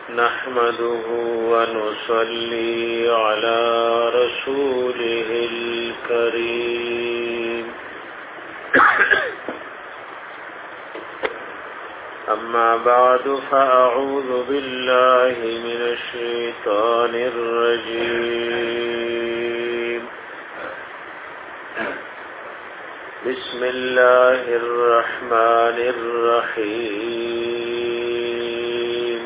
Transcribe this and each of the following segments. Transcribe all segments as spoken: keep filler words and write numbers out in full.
نحمده ونصلي على رسوله الكريم أما بعد فأعوذ بالله من الشيطان الرجيم بسم الله الرحمن الرحيم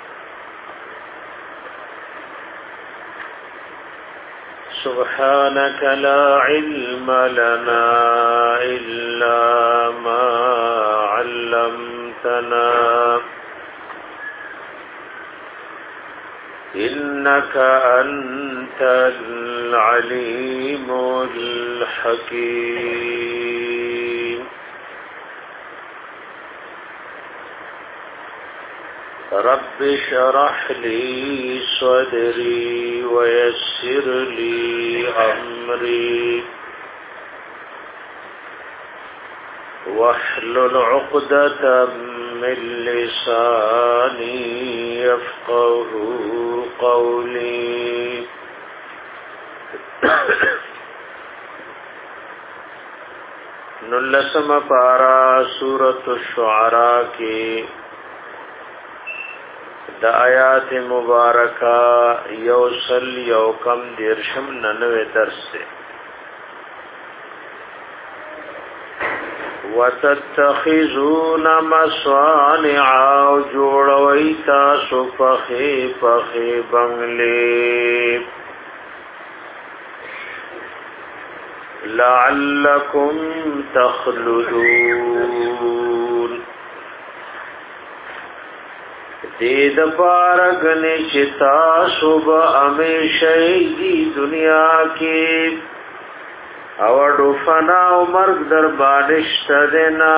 سبحانك لا علم لنا إلا ما علمتنا إنك أنت العليم الحكيم رب اشرح لي صدري ويسر لي أمري واحلل عقدة من لساني يفقه قولي نلسم پارا سورة الشعراء کی دا آیات مبارکہ یوصل یوکم دیرشم ننوے درس سے وَتَتَّخِذُونَ مَصَانِعَ جوړوي تاسو پخې پخې بنگلې لعلکم تخلدون دې د پارغنې چې تاسو به همیشه دی دنیا کې اوڑو فنا و مرگ در بانشت دینا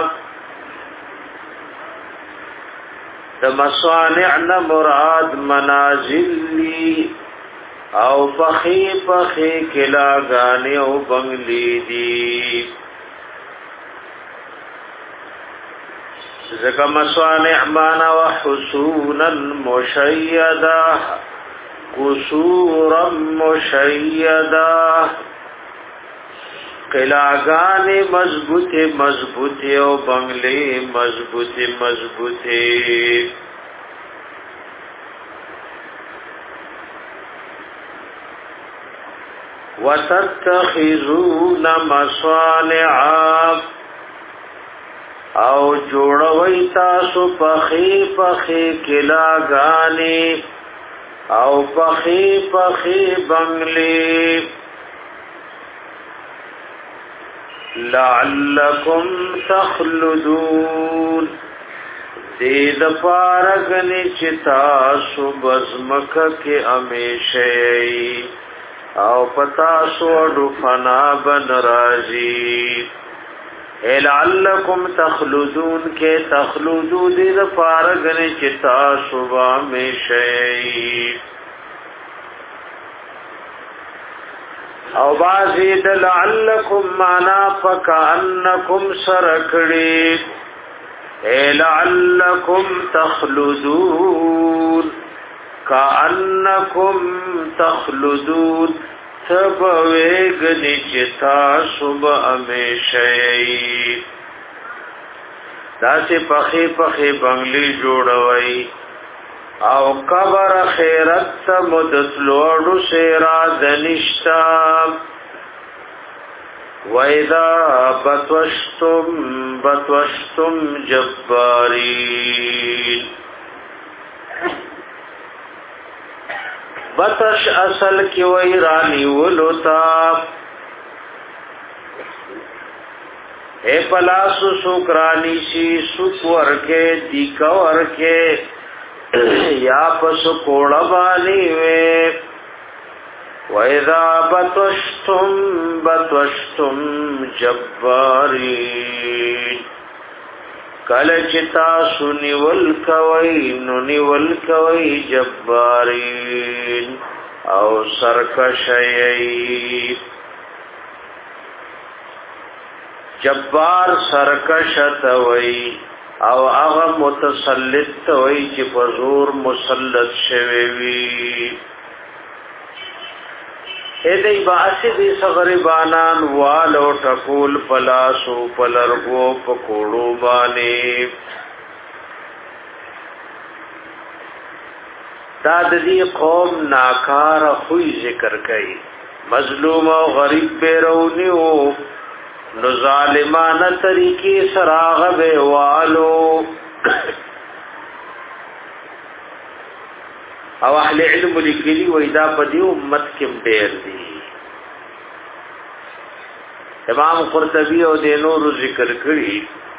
د مصانعنا مراد منازل لی او پخی پخی کلاگانی او بنگلی دی ذکر مصانع مانا و حسونا مشیدہ قصورا مشیدہ قلاگانی مضبوط مضبوط او بنگلی مضبوط مضبوط وتتخذون مصانع او جوړوي تاسو پخې پخې قلاگانی او پخې پخې بنگلی لعلکم تخلدون دید پارگنی چتا سبزمک کے امیشی او پتا سوڑو فنا بن رازی اے لعلکم تخلدون کے تخلدون دید پارگنی چتا سب امیشی او بازی د لعلکم معنا فکانکم سرکڑی اے لعلکم تخلدون کانکم تخلدون تبویگنی چتا صب امیشئی دا سی پخی پخی بنگلی جوڑوئی او قبر خیرت مدت لوڑو سیرا دنشتا وَإِذَا بَطَشْتُمْ بَطَشْتُمْ جَبَّارِينَ بطش اصل کی وی رانی ولوتا اے پلاسو سوکرانی شی سوک ورکے دیکا ورکے یا پس کوڑا بانی وے وَإِذَا بَطَشْتُمْ بَطَشْتُمْ جَبَّارِينَ کل چتا سنی والکوئی ننی والکوئی جبارین او سرکشئی جبار سرکشت وئی او هغه متسلط وي چې په زور مسلط شوی وي. اې دې باسي دې صغربانان والو ټکول پلاسو پلرغو پکوړو باندې دا د دې قوم ناکار خوې ذکر کوي. مظلوم او غریب بیرونیو نو ظالمانه طریقې سراغ به والو او اهل علم لیکلي وای دا په دې امت کې ډېر دي. امام قرطبي او د نور ذکر کړی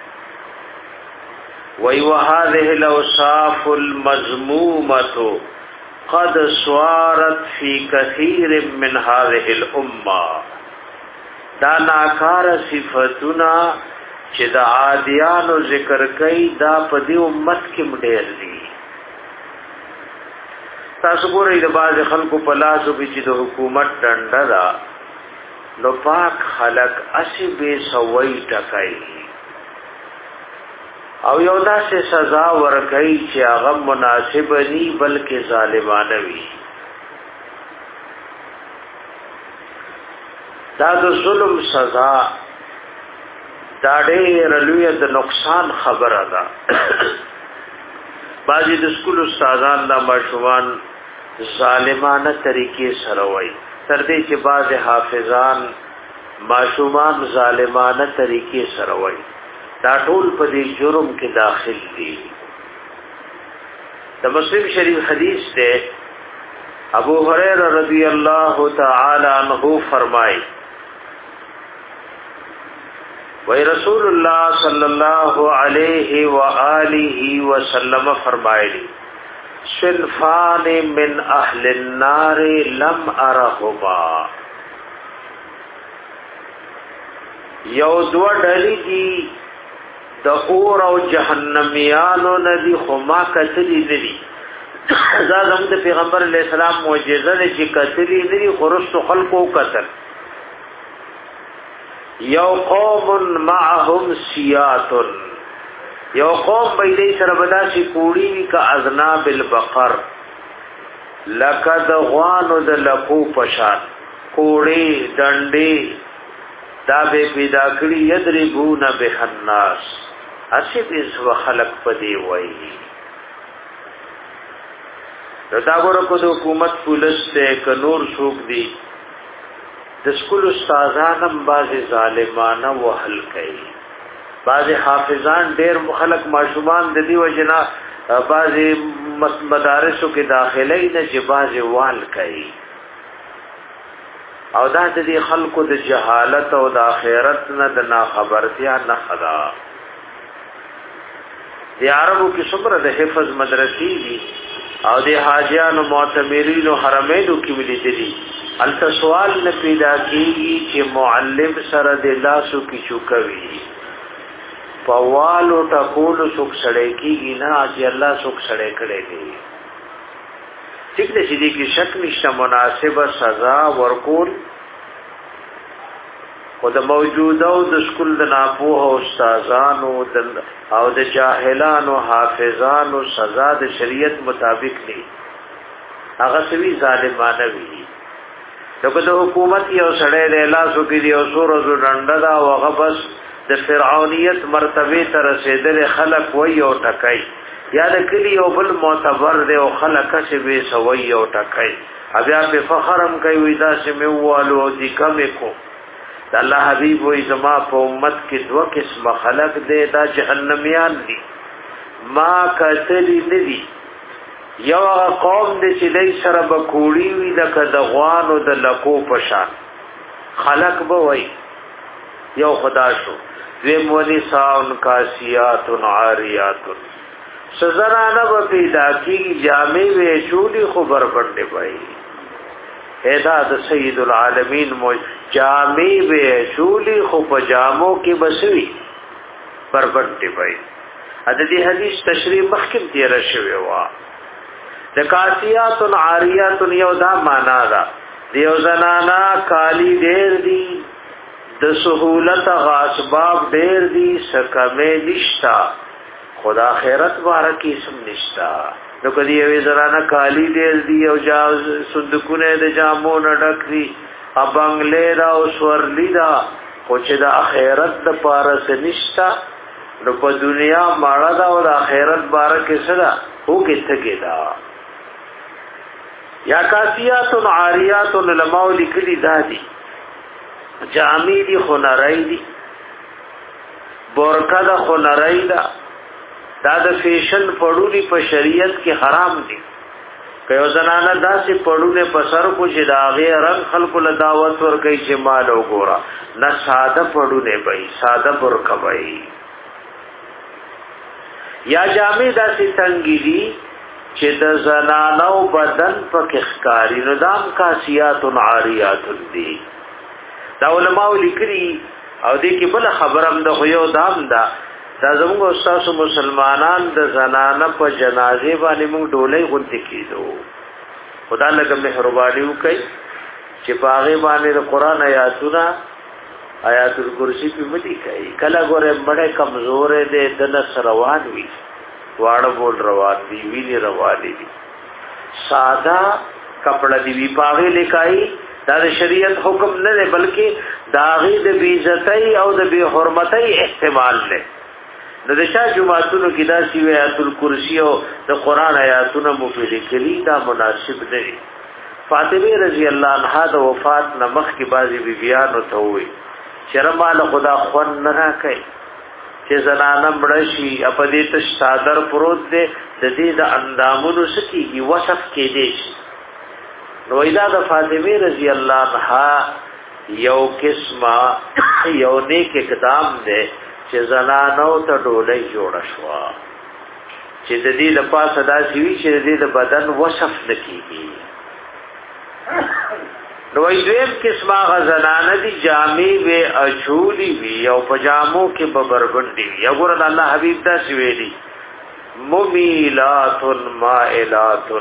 وای وهذه الاوصاف المذمومه قد صارت في كثير من هذه الامه. دا ناکار صفاتنا چې د عادیانو ذکر کوي دا په دې امت کې ډېر دي. تاسو ګورئ د باز خلکو په لاسو کې چې د حکومت ډنډه ده نو پاک خلق اسی بے سوئی ټکای او یو داسې سزا ورکړي چې هغه مناسب ني بلکې ظالمانه وي. دا د ظلم سزا دا ډېر لوی د نقصان خبره ده. بعضی د سکول استادان دا ماشومان ظالمانه طریقې سره وای تر دې چې بعض حافظان ماشومان ظالمانه طریقې سره وای دا ټول په دې جرم کې داخل دي. د مسلم شریف حدیث ده ابو هريره رضی الله تعالی عنہ فرمای وی رسول الله صلی الله علیه و آله وسلم فرمایلی صنفان من اهل النار لم ارهما. یو دو ډلې دي د اور او جهنميانو ندي خما کتلی ندي. زادم د پیغمبر علیہ السلام معجزه ده چې کتلی ندي خرست خلقو قتل. یو قوم معهم سیات یو قوم بیدی سره بداسي کوړی وی کا اذناب البقر لقد غوانو د لکو پشان کوړی ډنډي دا به پیدا کړی یضربون به الناس اسی اس خلق پدی وای. دا ګورو کو د حکومت پولیس ته ک نور شوق دی د سکول استادانم بعضی ظالمانه وهل کوي. بعضی حافظان ډېر مخلق ماشومان د دی وجنا بعضی مدارسو کې داخلي نه چې بعضی وال کوي او دا د دې خلکو د جهالت او د آخرت نه د ناخبرتیا نه خدا. د عربو کې څومره د حفظ مدرسې دي او د حاجیانو معتمرین او حرمینو کې ولیدلي الته سوال نه پیدا کیږي چې معلم سره د لاسو کې چوکوي پوالو ټکول سوک سړی کیږي نه چې الله سوک سړی کړي دي. ټیک دې چې دې کې شک نشته مناسبه سزا ورکول او د موجوده او د سکول د ناپوه او استادانو او د جاهلانو حافظانو سزا د شریعت مطابق دي هغه سوي ظالمانه وي. دغه د حکومت یو سړی د لاسو کې دی او سور زو ډنډه دا هغه بس د فرعونیت مرتبه ته رسیدل خلق وای او ټکای یا د کلی او بل معتبر دی او خلق چې به سوي او ټکای بیا په فخرم کوي دا چې موالو دي کم کو د الله حبيب وې زما په امت کې دوه قسم خلق دی دا جهنميان دي ما کتلی ندي. یو قوم دې چې دای سره بکوړی وي د کدغوان او د لکو پشان خلق به وای یو خدا شو ویم ونی ساون کاسیات عاریات سزرانه به پیدا کی جامع وی چولی خبر پڑنے پائی ایدا د سید العالمین مو جامع وی چولی خو پجامو کې بسوي پر پڑنے پائی. ا دې حدیث تشریح مخکم تیر شوی وا د کاسیات عاریات یو دا معنا دا دیو زنانا کالی ډیر دی د سہولت غاسباب ډیر دي سکمه نشتا خدا آخرت بارکی سم نشتا نو کدی یوی زرانه کالی دیر دی او جا صندوقونه د جامو نډک دی ا بنگلې دا او سورلی دا خو چې د آخرت د پارس نشتا نو په دنیا ماړه دا او د آخرت بارکه سره هو کې تګی دا یا کاسیات عاریات علماء لیکلی دادی جامی دی خنرائی دی بورکا دا خنرائی دا دا د فیشن پړونی په شریعت کې حرام دي که یو زنانه داسې پړونه په سر کو چې دا غیر رنگ خلق له دعوت ور کوي چې مال وګورا نه ساده پړونه وي ساده برکه وي یا جامې داسې تنګيلي چې د زنانو بدن په ښکاری نو دام کاسیات عاریات دي دا علماء لیکلي او دې کې بل خبرم د خو یو دام دا دا زموږ استاد مسلمانان د زنانه په جنازه باندې موږ ډولۍ غونډه کیدو خدا لکه مهرباني وکړي چې پاغه باندې د قران آیاتونه آیات الکرسی په مدي کوي کله ګوره مړې کمزور دي د نس روان وي واړه بول روان دي ویلي روان دي ساده کپڑا دی وی پاغه لیکای دا د شریعت حکم نه دی بلکې داغي د بی عزتۍ او د بی حرمتۍ احتمال نه د دشا جمعتونو کې دا سی آیات الکرسی او د قران آیاتونه مو په لیکلي دا مناسب نه دي فاطمه رضی الله عنها د وفات نمخ کې بازي بی بیان ته وي شرماله خدا خون نه راکې چې زنانه مړ شي په دې ته صادر پروت دي د دې د اندامونو سکیږي وصف کې دي نو ایدا د فاطمه رضی الله عنها یو قسمه یو نیک اقدام ده چې زنانو ته ډولۍ جوړ شو چې د دې د پاسه داسې وي چې د دې د بدن وصف نکېږي نو ایدویم قسمه غزنانه دي جامې به اچولی وي او پجامو کې ببربندي وي وګوره الله حبيب دا سویلي ممیلات مائلات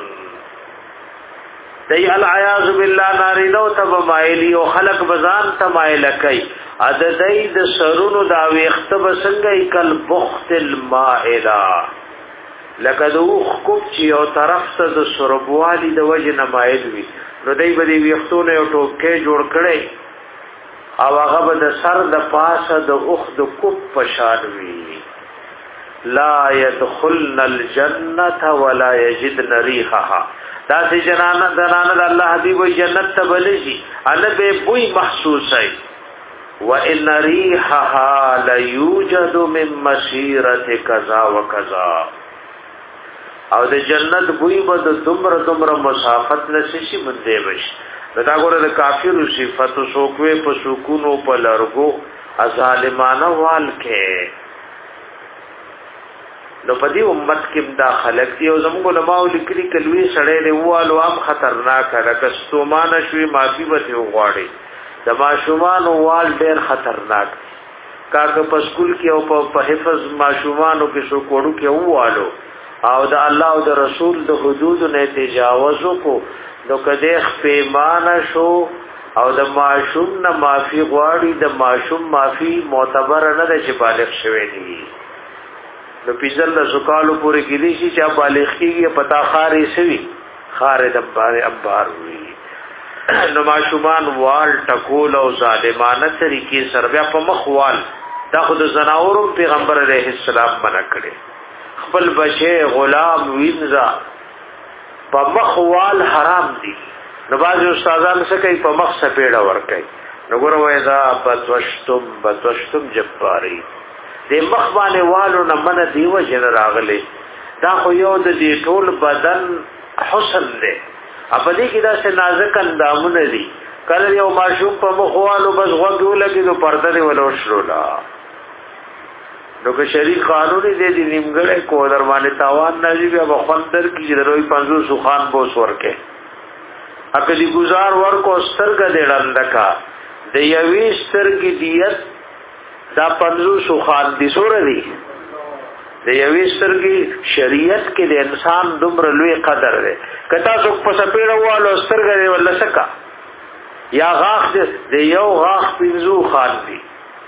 دی العیاذ بالله نارینو تب مایلی او خلق بزان تمایل کوي عددی د سرونو دا ویخت بسنګ کل بخت المائلا لکه دوخ کوب چې او طرف ته د سربوالی د وجه نمایل وي نو دی به ویختونه او ټوکې جوړ کړي او هغه به د سر د پاسه د اوخ د کوب پشان وي لا يدخلن الجنه ولا يجدن ريحها دا سي جنانه دنانه د الله حبيب جنت ته بلشي ان به بوئی محسوس ہے وان ريحها لا يوجد من مسيره كذا وكذا او د جنت بوئی بد دمر دمر مسافت نشي منده بش دا ګوره د کافر صفات سوکوي په سکونو په لرګو ظالمانه وال کې نو په دې امت کې دا خلک دی او زموږ علماء لیکلي کلوي سړې دی والو عام خطرناک راک ستومان شوي معافي به غواړي د ماشومان وال ډېر خطرناک کاګه په سکول کې او په حفظ ماشومانو کې شو کوړو کې ووالو او د الله او د رسول د حدود نه تجاوز کو نو کده پیمانه شو او د ماشوم نه معافي غواړي د ماشوم معافي معتبر نه د چې بالغ شوی دی نو پیزل د سکالو پوری کې دي چې بالغ کېږي پتا خارې سوي خارې د بار ابار وي نو ماشومان وال ټکول او ظالمانه طریقې سره بیا په مخوال دا خود زناورو پیغمبر علیه السلام منع کړي خپل بچي غلام وینځا په مخوال حرام دي نو باز استادان څه کوي په مخ سپېړه ور کوي نو ګوره وای دا بتوشتم بتوشتم جباري د مخ باندې والو نه من دیو جن راغلي دا خو یو د دې ټول بدن حسن دی په دې کې دا څه نازک اندامونه دي کله یو ماشوم په مخ والو بس غوږ ولګي نو پرده دی ولوشرولا نو که شریک قانوني دی د نیمګړې کو در باندې تاوان نه دی بیا بخندر کې دروي پنځو سخان بوس ورکه اکلی گزار ورکو سترګه دې لندکا د یوي سترګې دیت دا پنځو سخان دي سور دي د یوي سترګې شریعت کې د انسان دومره لوی قدر دی کتا څوک په سپېړه والو سترګه دی ولسکا یا غاخ د یو غاخ پنځو خان دي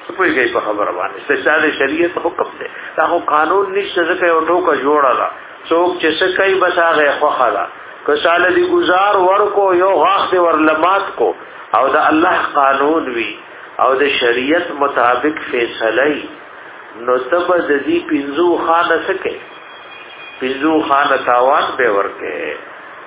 سپوږی په خبره باندې استشهاد شریعت حکم دی دا خو قانون نشته ځکه یو ټوکه جوړه څوک چې څه کوي بس هغه خوخه ده که ساله دی گزار ورکو یو غاخ دی ورلمات کو او د الله قانون وی او د شریعت مطابق فیصله نو تب د دې پینځو خانه سکے پینځو خانه تاوان به ورکه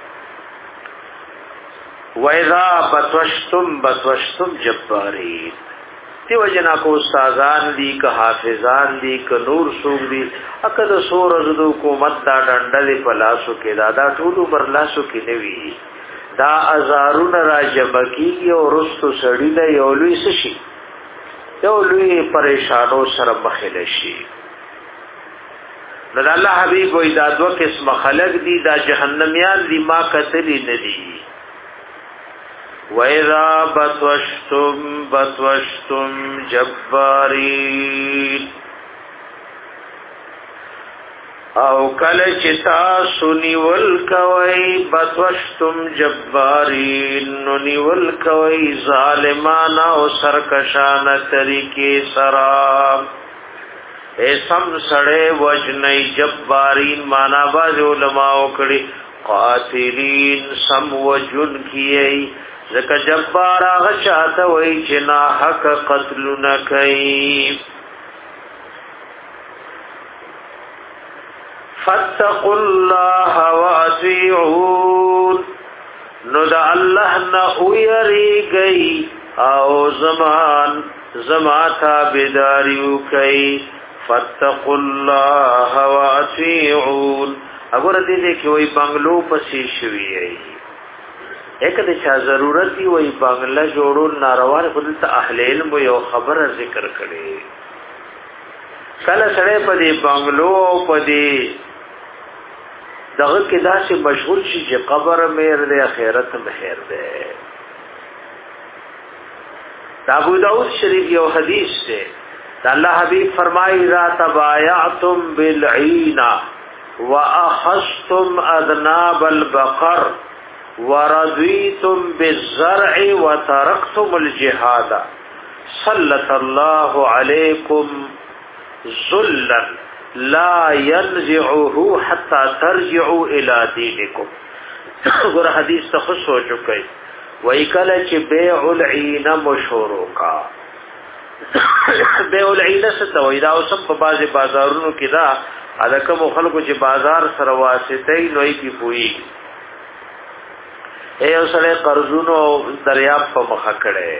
وَإِذَا بَطَشْتُمْ بَطَشْتُمْ جَبَّارِينَ دیو جنا کو استادان دی که حافظان دی که نور سوق دی اکد سور زدو حکومت دا ډنډل په لاسو کې دا دا ټولو بر لاسو کې نوي دا ازارون را جبکی او رستو سړی له یو لوی شي یو لوی پریشانو سره مخله شي نو الله حبیب وې دا دوه قسم خلق دي دا جهنميان دي ما قتلی ندي وَإِذَا بَطَشْتُمْ بَطَشْتُمْ جَبَّارِينَ او کله چې تاسو نیول کوي بَطَشْتُمْ جَبَّارِينَ نو نیول کوي ظالمانه او سرکشانه طریقې سره ایسم سړې وجنې جبارین معنا باز علماء کړي قاتلین سم وجن کیي زکه جبار هغه چاته وای چې نا حق قتل نه کوي فاتقوا الله واطيعون نو دا الله نه ويریږي او زمان زماتا بيداریو کوي فاتقوا الله واطيعون اگر دې کې وای بنگلو پسې شوی ایک د چا ضرورت دی وای بنگلا جوړول ناروا نه خپل ته اهل علم یو خبره ذکر کړي کله سره په دې بنگلو په دې دغه کې داسې مشغول شي چې قبر مېر دې اخرت مهر دې ابو داود شریف یو حدیث دی الله حبیب فرمایي اذا تبايعتم بالعينا واخذتم اذناب البقر ورضيتم بالزرع وتركتم الجهاد سلط الله عليكم ذلا لا ينزعه حتى ترجعوا الى دينكم ګور حدیث ته خوش ہو چکے وای کله چې بيع العين مشهور کا بيع العين څه وای دا اوس په بازي بازارونو کې دا الکه خلکو چې بازار سره واسطه نوې کی پوي اے اوسره قرضونو دریاب په مخه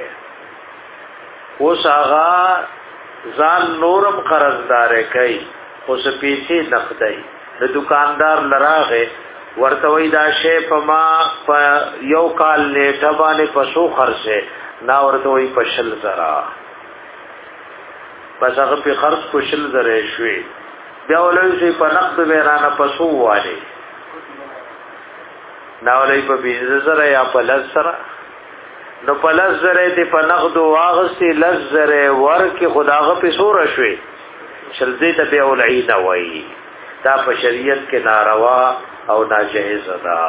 کړي اوس هغه ځان نورم قرضدار کوي اوس پیسې نقدای د دکاندار لراغه ورته وای دا شی په ما په یو کال نیټه باندې پسو خرڅه نا ورته وای په شل زرا پس هغه په خرڅ کو شل زره شوي بیا ولې چې په نقد بیرانه پسو واله ناولای په بیز سره یا په لز سره نو په لز سره دې په نقد واغسي لز سره ورکه خداغه په سور شوي شلزه ته به ولعین وای دا په شریعت کې ناروا او ناجیز ده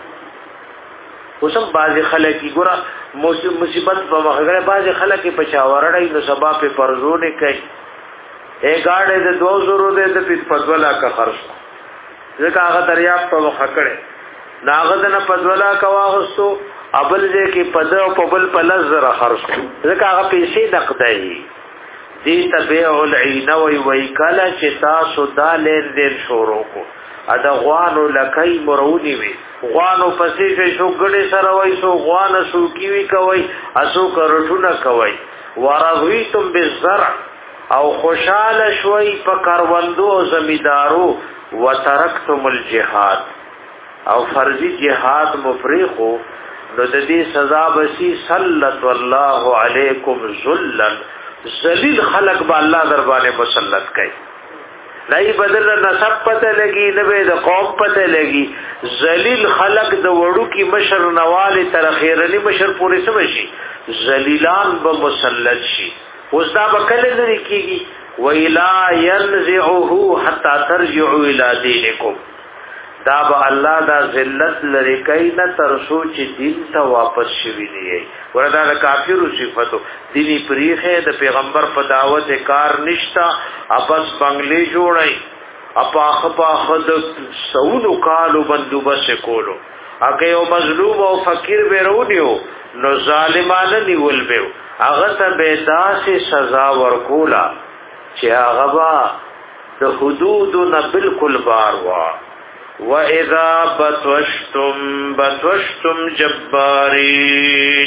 اوسم بعض خلک ګره مصیبت په مخګره بعض خلک په چاورړې نو سبا په پرزونه کوي اے گاډه د دوه زرو د پدولا کا خرج ځکه هغه دریاب په مخکړه ناغدنه پدولا کا واغستو ابل دې کې پد او پبل پلز زره خرج ځکه هغه پیسې نقدای دې تبيع العين وي وي کلا چې تاسو دالین دین شروع کو ادا غوانو لکای مرونی وي غوانو پسې کې شو ګړې سره وای سو غوانه سو کیوي کوي اسو کرټونه کوي ورغویتم بالزرع او خوشاله شوي په کاروندو زمیدارو وترکتم الجهاد او فرضی جهاد مفریخو نو د دې سزا بسی سلط والله علیکم ذلا ذلیل خلق با الله دربانه مسلط کړي لای بدل نسب پته لګي نبه د قوم پته لګي ذلیل خلق د وړو کی مشر نواله تر خیرنی مشر پورې سمشي ذلیلان به مسلط شي اوس دا بکله لري کیږي ویلا ينزعه حتا ترجعوا الى دينكم دا به الله دا ذلت لري کوي نه تر سوچ دین ته واپس شوی دی وردا د کافرو صفاتو دینی پریخه د پیغمبر په دعوت کار نشتا اپس بنگلې جوړای اپا خپا خد سونو کالو بندوبس کولو اګه یو مظلوم او فقیر بیرونیو نو ظالمانه نیول به هغه ته به داسې سزا ورکولا چې هغه با د حدود نه بالکل بار وا وَإِذَا بَطَشْتُمْ بَطَشْتُمْ جَبَّارِينَ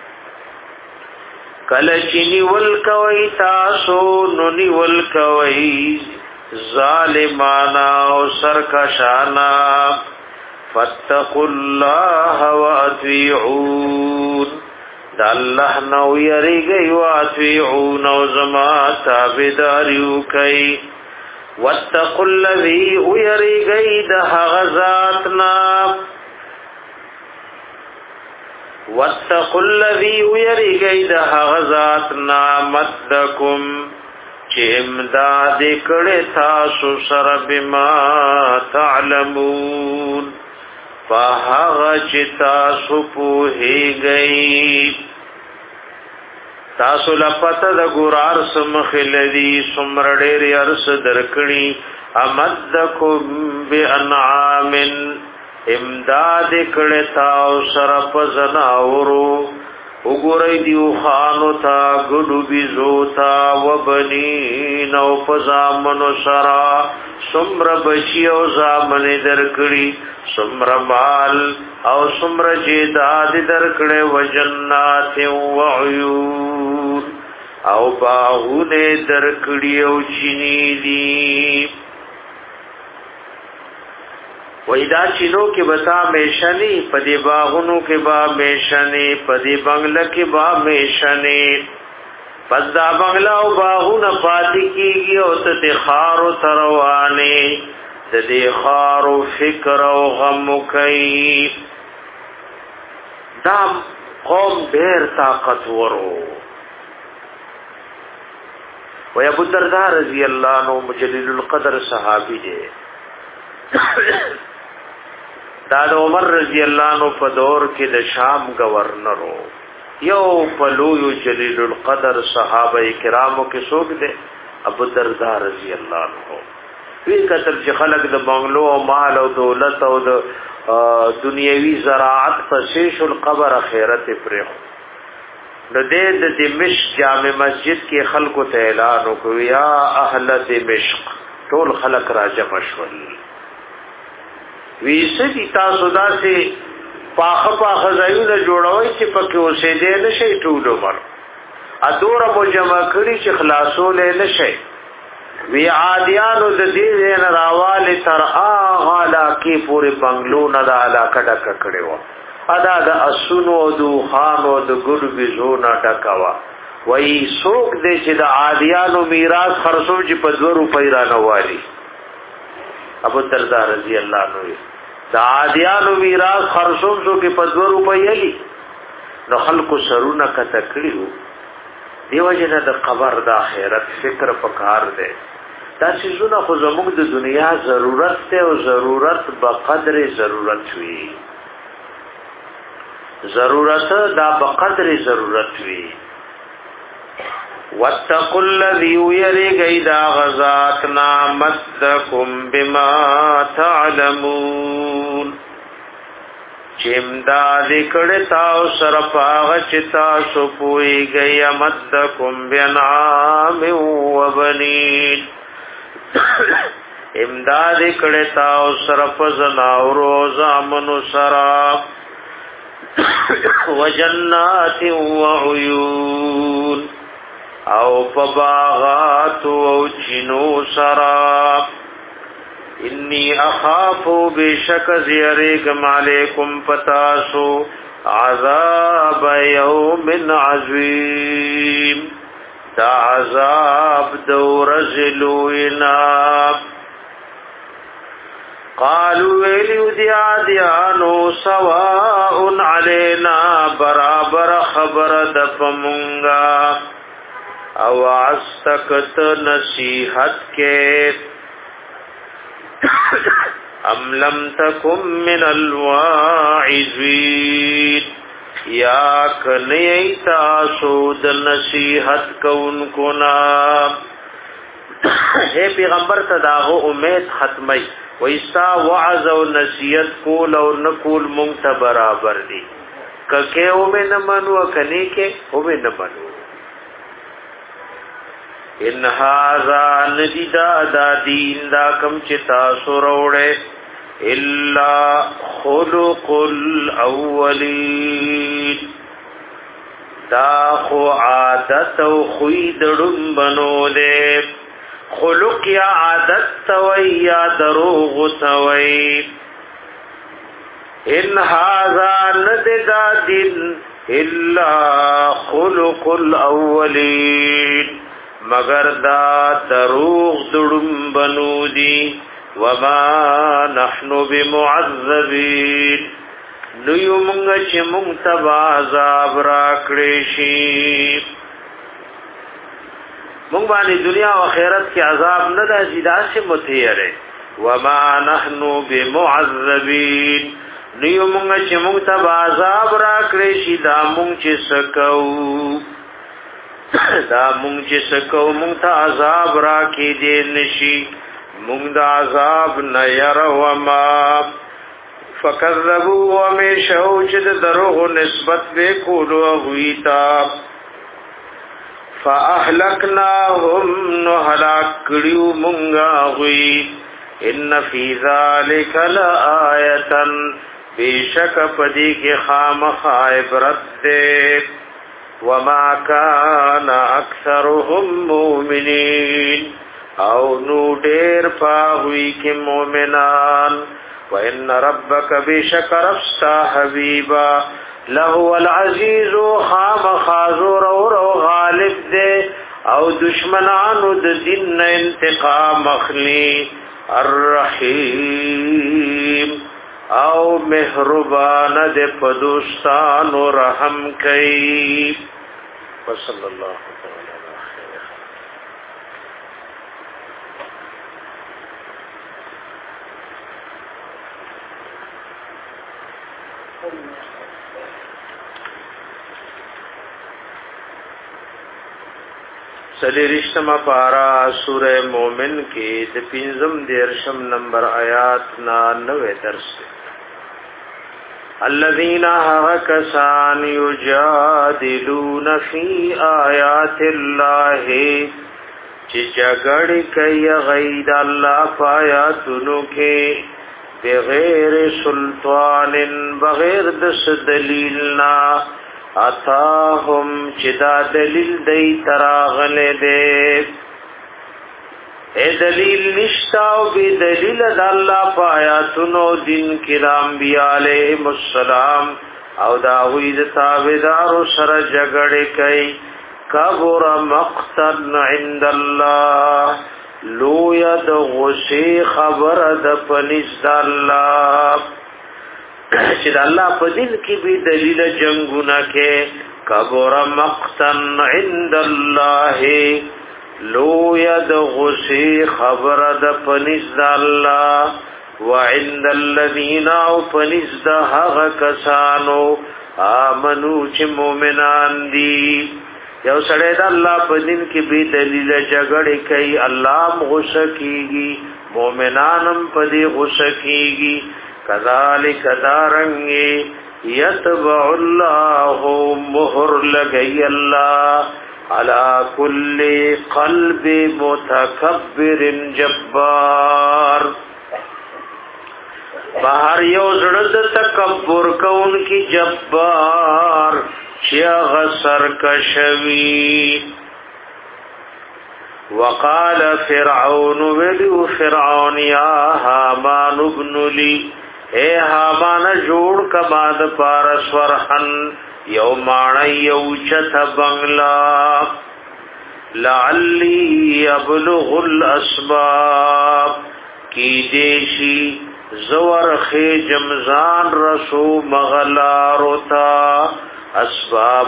کلچنی ولکوي تاسو نونی ولکوي ظالمانا او سرکشانا فاتقوا الله وَأَطِيعُونِ دا الله نو یریږي وَأَطِيعُونَ او زما تابعداریو کوي واتقوا الذي ويرغي ده غزاتنا واتقوا الذي ويرغي ده غزاتنا مدكم چې امداد کړه تاسو سره بما تعلمون فهغه چې تاسو په هیږي تاسو لپته د ګورار سمخلدي سمرډېر ارس درکړي امدکم بانعام امداد کړه تاسو سره پزناورو وګورئ دیو خانو تا ګډو بيزو تا وبني نو پزامنو سرا سمر بشي او زامن درکړي سمر مال او سمر جیداد درکړي وجنات و عيون او باغونه درکړي او چيني دي وېدا چینو کې بتا میشنی پدی باغونو کې با میشنی پدی بنگله کې با میشنی پس دا بنگله او باغونه پاتې کیږي او ته خارو تروانه د دې خارو فکر او غم کوي دا قوم ډېر طاقت ورو و ابو الدرداء رضی الله عنه مجلل القدر صحابي دی دا د عمر رضی الله عنه په دور کې د شام گورنرو یو پلویو جلیل القدر صحابه کرامو کې څوک دي ابو الدرداء رضی الله عنه وی کتل چې خلق د بنگلو او مال او دولت او د دنیوي زراعت په شیش القبر خیرت پرخ د دې د دمشق جامع مسجد کې خلکو ته اعلان وکړ یا اهل دمشق ټول خلق را جمع شول ویسدی تاسو داسې پاخه پاخه ځایونه جوړوي چې پکې اوسېدې نشي ټول عمر ادوره مو جمع کړي چې خلاصول نشي وی عادیانو د دې نه راواله تر اغه علاقې پورې بنگلو نه د علاقه ډک کړي و ادا د اسونو او د خانو د ګډ بيزو نه ډکوا وای څوک دې چې د عادیانو میراث خرڅو چې په دوه روپۍ را نوالي ابو الدرداء رضی الله عنه دا عادیانو میراث خرصوم شو کې په دوه روپۍ علی نو خلکو سرونه کته کړیو دیو جن د قبر د آخرت فکر پکار دی دا شیزونه خو زموږ د دنیا ضرورت ته او ضرورت به قدر ضرورت وي ضرورت دا به قدر ضرورت وي واتقوا الذي يرغي دا غزاتنا مدكم بما تعلمون چمدا دکړه تاسو سره پاغ چتا سو پوي گئی مدكم بنعام وبنين امداد کړه تاسو سره پزنا او روزامن سرا وجنات وعيون او پباغات او چینو سرا انی اخافو بشک زیرکم علیکم پتاسو عذاب یوم عظیم دا عذاب دو رزلوینا قالوا ویلیو دی آدیانو سواء علینا برابر خبر دفمونگا او عستکت نصیحت کے ام لم تکم من الواعظین یا کنی تاسو د نصیحت کونکو نا اے پیغمبر تداغو امید ختمی ویستا وعظ و نصیحت کول او نکول مونږ برابر دی ککه او میں نمانو کنی کے او میں نمانو ان هذا ندیدا دا دین دا کم چتا سروڑے الا خلق الاولین دا خو عادت او خویدڑن بنو دے خلق یا عادت توی یا دروغ توی ان هذا ندیدا دین الا خلق الاولین مگر دا دروغ دڑم بنو دی وما نحن بمعذبین نیو منگا چی منتبا عذاب راکڑیشی منگ بانی دنیا و خیرت کی عذاب ندا زیدہ سے متحرے وما نحن بمعذبین نیو منگا چی منتبا عذاب راکڑیشی دا منگ چی سکو دا مونږ چې سکو مونږ ته عذاب را کې دې نشي مونږ دا عذاب نه يرو ما فكذبوا ومشوا چې دروغ نسبت به کولو غویتا فاهلكناهم نو هلاک کړیو مونږ غوی ان فی ذلک لآیه بیشک پدی کې خامخ عبرت ده وما كان اکثرهم مؤمنین او نو ډیر پاوی کې مؤمنان وان ربک بشکر افستا حبیبا له العزیز خام خازور اور غالب دے او دشمنانو د دین انتقام اخلی الرحیم او مهربان دے پدوستان و رحم کئی وصلی اللہ تعالی علیہ سلی رشتما پارا سورہ مومن کی د پنځم دیرشم نمبر آیات نا نوے درس الذين هكسان يجادلون في آيات الله چې جګړې کوي غید الله پایاتونو کې بغیر سلطان بغیر د دلیلنا اتاهم چې دا دلیل دی تراغله دی اے دلیل نشتا او بی دلیل د الله پایاتونو دین کرام بیا علیهم السلام او دا وی د تابعدار سره جګړه کوي کبر مقتن عند الله لو ید غشی خبر د پنځ الله چې د الله په دین کې به دلیل جنگونه کې کبر مقتن عند الله لو ید غشی خبر د پنځ الله وعند الذين او پنځ د هغه کسانو امنو چې مؤمنان دي یو سړی د الله په دین کې به دلیل جګړه کوي الله غوسه کیږي مؤمنانم په دې غوسه کیږي کذالک دارنگی یتبع اللہ مہر لگئی اللہ علی کل قلب متکبر جبار بہر یو زړه تکبر کون کی جبار چیغ سرکشوی وقال فرعون ولو فرعون یا حامان ابن لی اے حامان جوڑ کما د پارس ورحن یو ماڼی یو چت بنگلا لعلی ابلغ الاسباب کی دیشی زور خی جمزان رسو مغلاروتا اسباب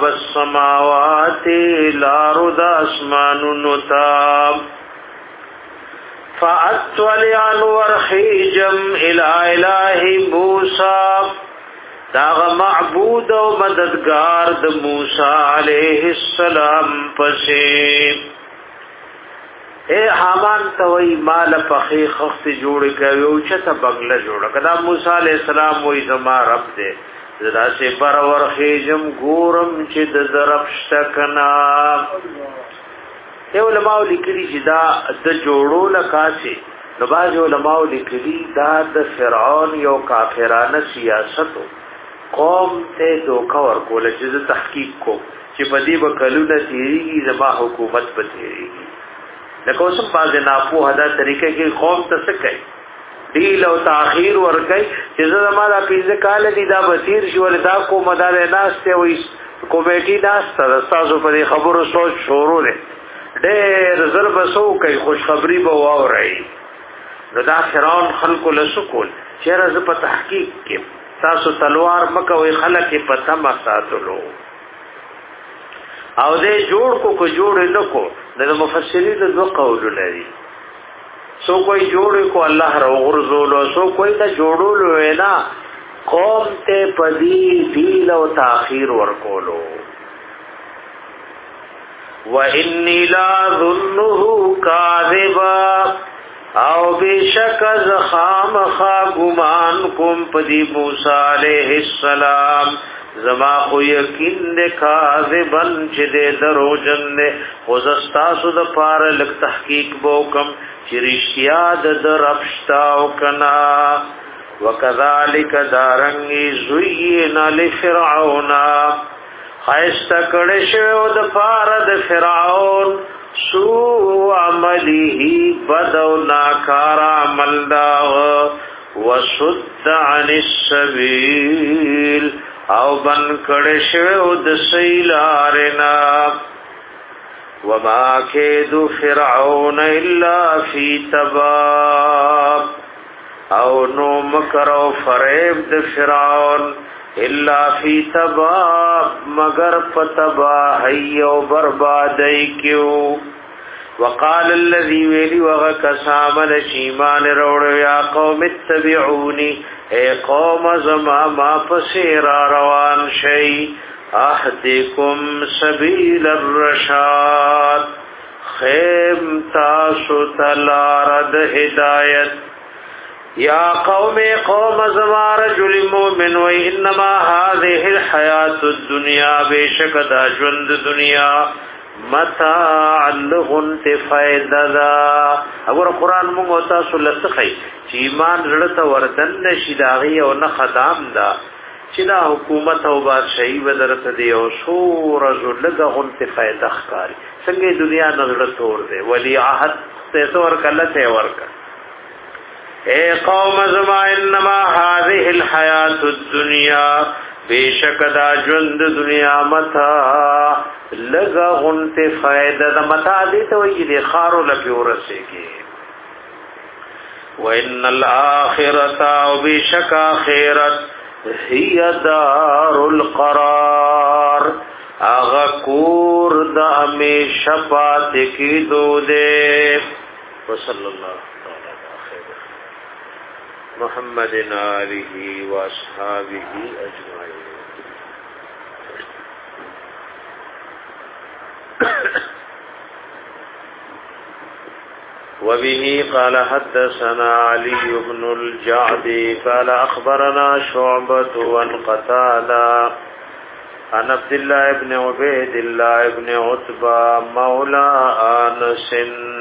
السماوات لارو دا اسمانو نتا فاطلع ورخيجم الى اله موسی دا معبود او مددگار د موسی علیہ السلام پسې اے حامان توي مال فخی خخت جوړ کړو چې ته بغله جوړ کړه موسی علیہ السلام وې زما رب دې زدا سي پر ورخیجم ګورم چې د ضرب شتکنا یو علماء لیکلي چې دا د جوړو لکاسي نو باز علماء لیکلي دا د فرعون یو کافرانه سیاست قوم ته دوکا ورکول چې تحقیق کو چې بدی وکړو د تیریږي زما حکومت په تیریږي لکه اوسم باز نه په هدا طریقې کې قوم ته څه کوي ډیل او تاخير ورګي چې زما د پیځه کال دي دا بصیر شو ولدا کو مدار ناس ته وي کمیټي ناس ته تاسو په خبرو سوچ شروع لري ډېر ضرب سو کوي خوشخبری به واوري نو دا فرعون خلق له سکول چیرې ز په تحقیق کې تاسو تلوار مکوې خلک په تما ساتلو او دې جوړ کو کو جوړ نه کو د مفسرین د دوه قول لري سو کوئی جوړ کو الله رو غرزول سو کوئی تا جوړول وینا قوم ته پدی دیل او تاخير ورکولو وَإِنِّي لَا ظُنُّهُ كَاذِبًا او بشک زخام خا گمان کوم پدی موسی علیہ السلام زما خو یقین دے کاذبن چې دې دروژن دے خوزستاسو د پار لک تحقیق بوکم چې رښتیا د درپشتا او کنا وکذالک دارنګي زوینا لفرعون خایسته کړه شو د پار د فرعون سو عمله بدو ناکار عمل دا وصد عن السبیل او بن کړه شو د سیلارنا وما کید فرعون الا فی تباب او نو مکر او فریب د فرعون الا فی تباب مگر فتباہی و بربادی کیو وقال الذي ویلی وغکسامل شیمان روڑ یا قوم اتبعونی اے قوم زما ما پسیرا روان شئی احدکم سبیل الرشاد خیم تاسو تلارد ہدایت یا قوم قوم زما رجل مومن و انما هذه الحیات الدنیا بیشک دا ژوند دنیا متاع لغنت فائدہ اور قرآن موږ تاسو لسخی چې ایمان رړته وردن نشي داغي او نه خدام دا چې دا حکومت او بادشاہي ودرته دی او شور زلګه غنت فائدہ ښکاری څنګه دنیا نظر تور دی ولی عهد ته ور کله ته ورکا اے قوم زما انما هذه الحیات الدنیا بیشک دا ژوند دنیا متا لگا غنت فائدہ دا متا دی ته وی دی خارو لپیورسیږي وان الاخرته او بیشک اخرت هي دار القرار اغا کور دا همیشه پاتې کیدو دے وصلی الله محمد آلہ و اصحابہ اجمعین وبه قال حدثنا علي بن الجعد قال اخبرنا شعبة عن قتادة عن عبد الله بن عبيد الله بن عتبة مولى انس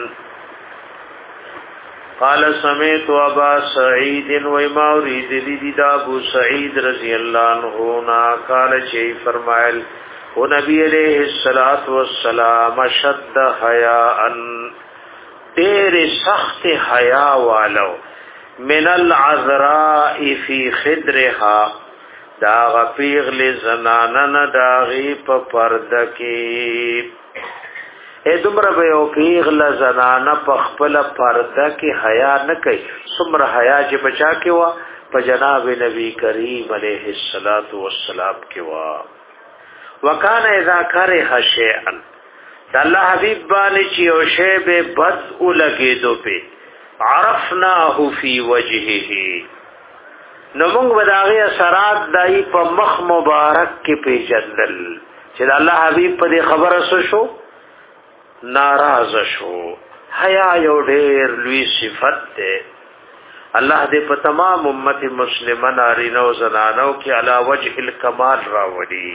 قال سمعت ابا سعيد وما اريد لذي ابو سعيد رضي الله عنه نا قال شيء فرمایل او نبی علیہ الصلوۃ والسلام شد حیاء تیرے سخت حیا والو من العذراء فی خدرها دا غفیغ لزنانن داغی پا پردکی اے دمر بیو پیغل زنانا پا خپل پردکی حیا نکی سمر حیا جی بچا کیوا پا جناب نبی کریم علیہ الصلوۃ والسلام کیوا وکان اذا کرہ شیئا دا اللہ حبیب بانی چی او شیب بد او لگی دو پی عرفناه فی وجهه نو موږ وداغه اثرات دای په مخ مبارک کې پیژندل چې الله حبیب په دې خبره شو ناراض شو. حیا یو ډېر لوی صفت ده. الله دې په تمام امت مسلمان نارینه او زنانو کې علا وجه الکمال راوړي.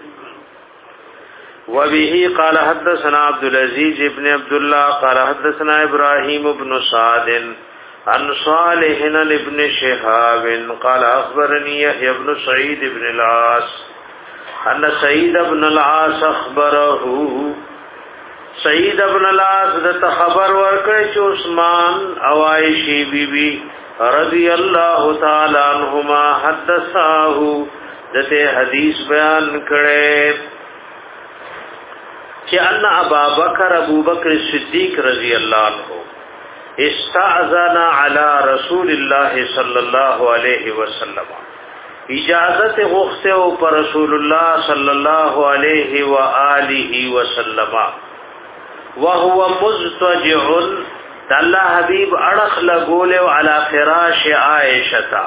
وبه قال حدثنا عبد العزيز ابن عبد الله قال حدثنا ابراهيم بن سعد عن صالح ابن شهاب قال اخبرني يحيى بن سعيد بن العاص ان سعيد بن العاص اخبره سعيد بن العاص د خبر ورکړ چې عثمان او عائشہ بی بی رضی الله تعالی عنهما حدثاه دته حدیث بیان کړي چې ان ابا بکر ابو بکر صدیق رضی الله عنه استاذن علی رسول الله صلی الله علیه وسلم اجازت غوښته او پر رسول الله صلی الله علیه و آله وسلم وهو مضطجع الله حبیب اڑخ لګول او علی فراش عائشہ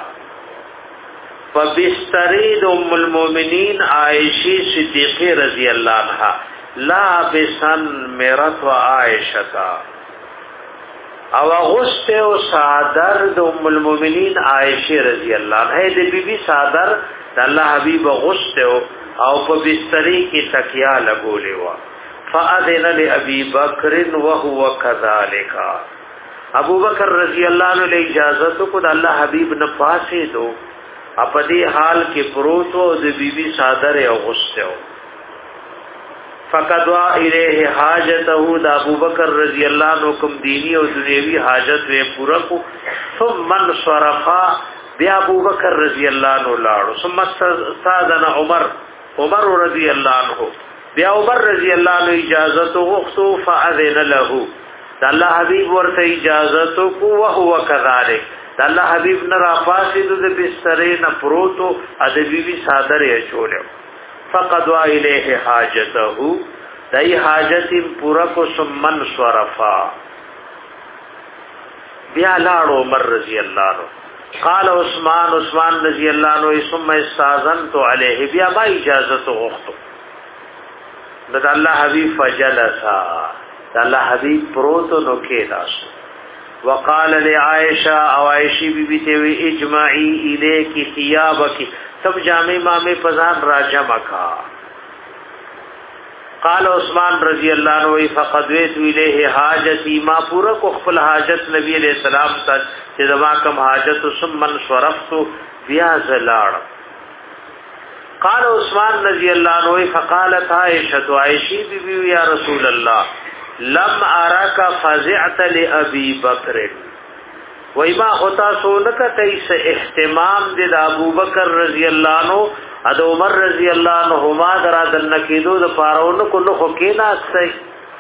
فبسترید ام المؤمنین عائشہ صدیقہ رضی اللہ عنہا لا بسن مرت و عائشہ او غست او صادر د ام المؤمنین عائشہ رضی اللہ عنہا د بی بی صادر د الله حبیب غست او په بستری کې تکیا لګولې و. فاذن لابي بکر وهو كذلك ابو بکر رضی اللہ عنہ له اجازت کو د الله حبیب نه پاسې دو په دې حال کې پروت او د بی بی صادر او غست او فقدوا الیه حاجته د ابو بکر رضی اللہ عنہ کوم دینی او دنیوی حاجت وی پورا کو ثم انصرفا بیا ابو بکر رضی اللہ عنہ لاړو ثم استاذن عمر عمر رضی اللہ عنہ بیا عمر رضی اللہ عنہ اجازت غوښتو فاذن له د الله حبیب ورته اجازت کو او هو كذلك د الله حبیب نه را پاسې د بسترې نه پروتو د بیبي صادرې چولیو فقدوا الیه حاجته دای حاجت پورا کو سمن صرفا بیا لاړو عمر رضی اللہ عنہ قال عثمان عثمان رضی اللہ عنہ ثم استاذنت علیه بیا ما اجازت غوښتو د الله حبیب فجلسا د الله حبیب پروتو نو کې داس وقال لعائشہ او عائشہ بی بی ته وی اجمعی الیکی ثيابک سب جامع مامے پزان راجمع کا. قال عثمان رضی اللہ عنہ فقدویت الیہ حاجتی ما پورا کو خپل حاجت نبی علیہ السلام ته چې دما کم حاجت ثم انصرفت بیا زلاړ. قال عثمان رضی اللہ عنہ فقالت عائشہ عائشہ بی بی یا رسول اللہ لم اراک فزعت لابی بکر وای ما ہوتا سو نکا تیس احتمام دے دا ابو بکر رضی اللہ عنہ اد عمر رضی اللہ عنہ ما درا دن کیدو د پارون کو نو کینا اسای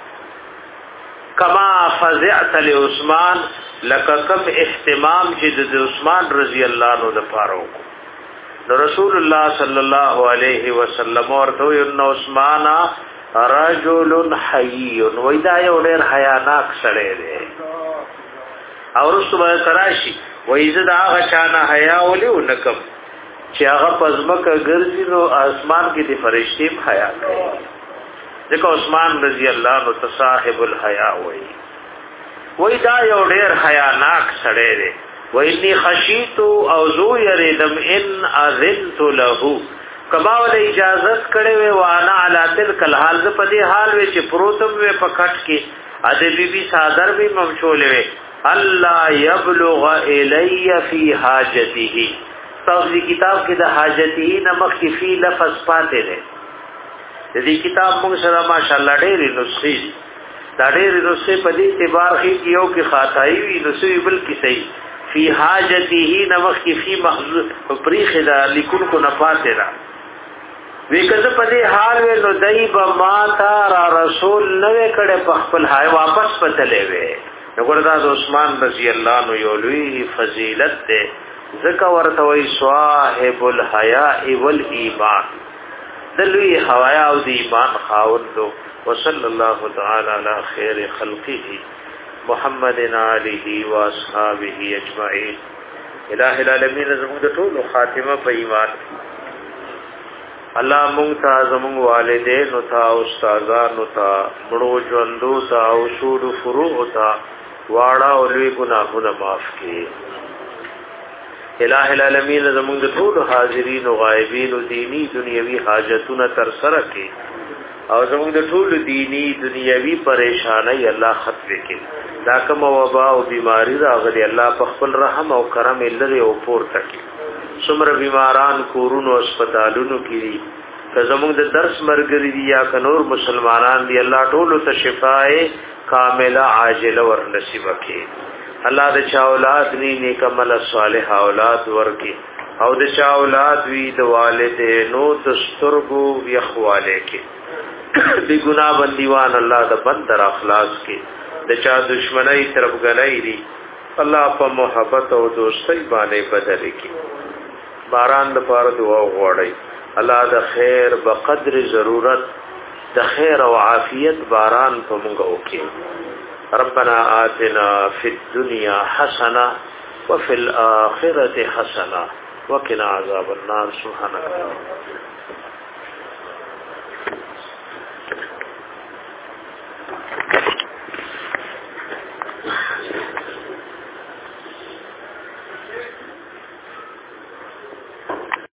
کما فزعت لعثمان لککم احتمام چې د عثمان رضی اللہ عنہ د پارو کو رسول اللہ صلی اللہ علیہ وسلم ورته ان عثمان رجل حی ویدا یو ډیر حیاناک سره دی او رسول الله کراشي وایزه دا غچانا حیا ولي ونکم چې هغه پزمک ګرځي نو اسمان کې د فرشتي حیا کوي ځکه عثمان رضی الله عنه صاحب الحیا وای وای دا یو ډیر حیاناک سره دی وإني خشيت او ذو يردم ان اذنت له کما ول اجازت کړي وي وانا علی تلک الحال ز په دې حال وي چې پروتم وي پکټ کې ا دې بی بی صادر به ممشول وي الله يبلغ الی فی حاجته تاسو کتاب کې د حاجته نمخ کې فی لفظ پاتې ده دې کتاب موږ سره ماشاءالله ډېر نسخې دا ډېر نسخې په دې اعتبار کې یو کې خاطای وي نسخې بل کې صحیح فی حاجته نمخ کی فی محذوف پریخ دا لیکن کو نفاته را وکزه په دې حال و نو دایب ما تا را رسول نوې کړه په خپل هاي واپس پتلې وې وګوردا د عثمان رضی الله عنه یو لوی فضیلت ده ذکر ورته وی صاحب الحیاء والایمان دلوی حیا او د ایمان خاوند وصلی الله تعالی علی خیر خلقه محمد علیه و اصحابہ اجمعین. الہ العالمین زموږ د ټولو خاتمه په ایمان. الله مونږ ته زموږ والدین او تا استادانو ته مړو ژوندو ته او شور فروع ته واړه او لوی ګناهونه معاف کړي. الہ العالمین زموږ د ټولو حاضرین او غایبین او دینی دنیوي حاجتونه تر سره کړي او زموږ د ټولو دینی دنیوي پریشانای الله ختم کړي. دا کوم وبا او بیماری راغلي الله په خپل رحم او کرم لري او پورته کړي. څومره بیماران کورونو هسپتالونو کې دي که زموږ د درس مرګري دي یا کنور مسلمانان دي الله ټولو ته شفای کامله عاجله ور نصیب کړي. الله د چا اولاد ني نیک عمل صالح اولاد ورکي او د چا اولاد وی د والدینو د سترګو یخواله کې دی ګناه بندیوان الله د بندر اخلاص کې د چا دشمنی طرف غلای دي الله په محبت او دوستۍ باندې بدل کې باران د پاره دعا غوړي. الله د خیر بقدر ضرورت د خیر او عافیت باران په موږ وکړي. ربنا آتنا فی الدنیا حسنه وفي الآخرة حسنه وقنا عذاب النار. سبحانك